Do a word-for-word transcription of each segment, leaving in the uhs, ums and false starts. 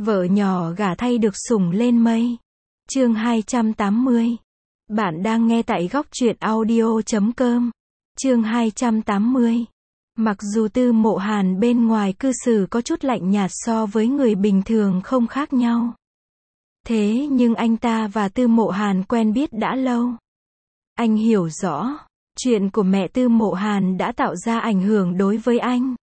Vợ nhỏ gả thay được sủng lên mây. Chương hai trăm tám mươi. Bạn đang nghe tại góc truyện audio chấm com. Chương hai trăm tám mươi. Mặc dù Tư Mộ Hàn bên ngoài cư xử có chút lạnh nhạt so với người bình thường không khác nhau. Thế nhưng anh ta và Tư Mộ Hàn quen biết đã lâu. Anh hiểu rõ, chuyện của mẹ Tư Mộ Hàn đã tạo ra ảnh hưởng đối với anh.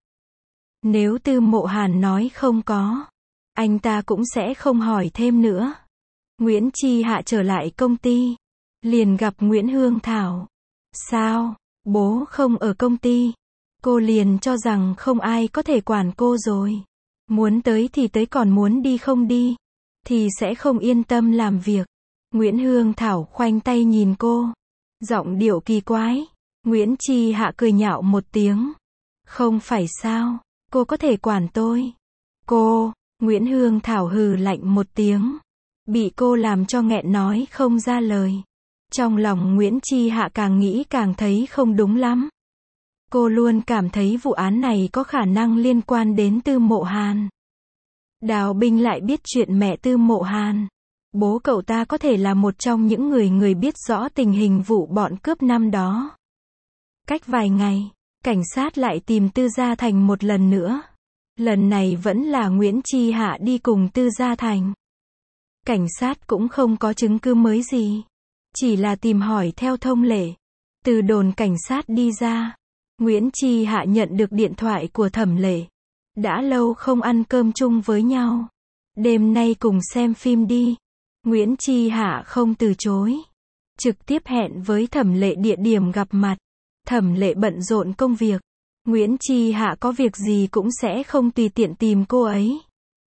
Nếu Tư Mộ Hàn nói không có, anh ta cũng sẽ không hỏi thêm nữa. Nguyễn Chi Hạ trở lại công ty, liền gặp Nguyễn Hương Thảo. Sao, bố không ở công ty? Cô liền cho rằng không ai có thể quản cô rồi. Muốn tới thì tới, còn muốn đi không đi, thì sẽ không yên tâm làm việc. Nguyễn Hương Thảo khoanh tay nhìn cô, giọng điệu kỳ quái. Nguyễn Chi Hạ cười nhạo một tiếng. Không phải sao, cô có thể quản tôi. Cô, Nguyễn Hương Thảo hừ lạnh một tiếng. Bị cô làm cho nghẹn nói không ra lời. Trong lòng Nguyễn Chi Hạ càng nghĩ càng thấy không đúng lắm. Cô luôn cảm thấy vụ án này có khả năng liên quan đến Tư Mộ Hàn. Đào Binh lại biết chuyện mẹ Tư Mộ Hàn. Bố cậu ta có thể là một trong những người người biết rõ tình hình vụ bọn cướp năm đó. Cách vài ngày, cảnh sát lại tìm Tư Gia Thành một lần nữa. Lần này vẫn là Nguyễn Chi Hạ đi cùng Tư Gia Thành. Cảnh sát cũng không có chứng cứ mới gì, chỉ là tìm hỏi theo thông lệ. Từ đồn cảnh sát đi ra, Nguyễn Chi Hạ nhận được điện thoại của Thẩm Lệ. Đã lâu không ăn cơm chung với nhau, đêm nay cùng xem phim đi. Nguyễn Chi Hạ không từ chối, trực tiếp hẹn với Thẩm Lệ địa điểm gặp mặt. Thẩm Lệ bận rộn công việc, Nguyễn Chi Hạ có việc gì cũng sẽ không tùy tiện tìm cô ấy.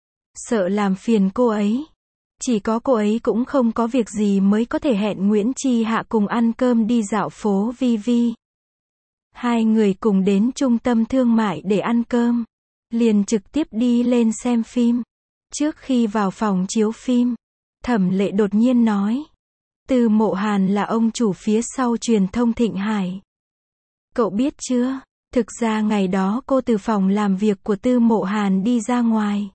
Sợ làm phiền cô ấy. Chỉ có cô ấy cũng không có việc gì mới có thể hẹn Nguyễn Chi Hạ cùng ăn cơm đi dạo phố Vi Vi. Hai người cùng đến trung tâm thương mại để ăn cơm, liền trực tiếp đi lên xem phim. Trước khi vào phòng chiếu phim, Thẩm Lệ đột nhiên nói, Tư Mộ Hàn là ông chủ phía sau truyền thông Thịnh Hải. Cậu biết chưa, thực ra ngày đó cô từ phòng làm việc của Tư Mộ Hàn đi ra ngoài.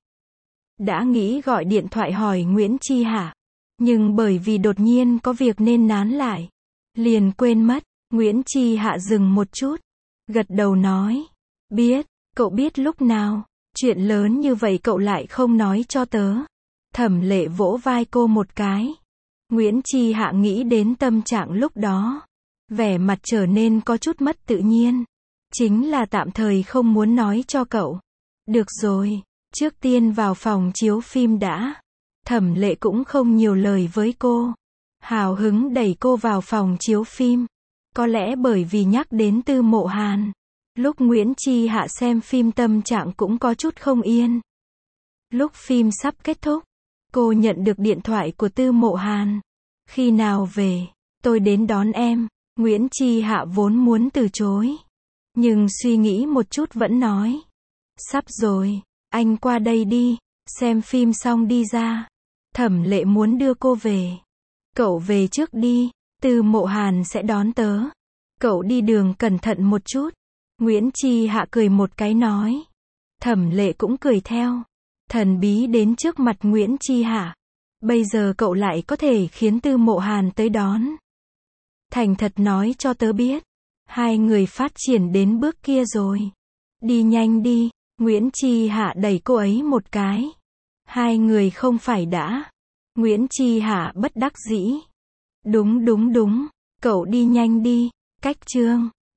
Đã nghĩ gọi điện thoại hỏi Nguyễn Chi Hạ, nhưng bởi vì đột nhiên có việc nên nán lại, liền quên mất. Nguyễn Chi Hạ dừng một chút, gật đầu nói, biết. Cậu biết lúc nào? Chuyện lớn như vậy cậu lại không nói cho tớ. Thẩm Lệ vỗ vai cô một cái. Nguyễn Chi Hạ nghĩ đến tâm trạng lúc đó, vẻ mặt trở nên có chút mất tự nhiên. Chính là tạm thời không muốn nói cho cậu. Được rồi, trước tiên vào phòng chiếu phim đã. Thẩm Lệ cũng không nhiều lời với cô, hào hứng đẩy cô vào phòng chiếu phim. Có lẽ bởi vì nhắc đến Tư Mộ Hàn, lúc Nguyễn Chi Hạ xem phim tâm trạng cũng có chút không yên. Lúc phim sắp kết thúc, cô nhận được điện thoại của Tư Mộ Hàn. Khi nào về, tôi đến đón em. Nguyễn Chi Hạ vốn muốn từ chối, nhưng suy nghĩ một chút vẫn nói, sắp rồi, anh qua đây đi, xem phim xong đi ra. Thẩm Lệ muốn đưa cô về. Cậu về trước đi, Tư Mộ Hàn sẽ đón tớ. Cậu đi đường cẩn thận một chút. Nguyễn Chi Hạ cười một cái nói. Thẩm Lệ cũng cười theo. Thần bí đến trước mặt Nguyễn Chi Hạ. Bây giờ cậu lại có thể khiến Tư Mộ Hàn tới đón. Thành thật nói cho tớ biết, hai người phát triển đến bước kia rồi. Đi nhanh đi. Nguyễn Chi Hạ đẩy cô ấy một cái. Hai người không phải đã. Nguyễn Chi Hạ bất đắc dĩ. Đúng đúng đúng, cậu đi nhanh đi. Cách chương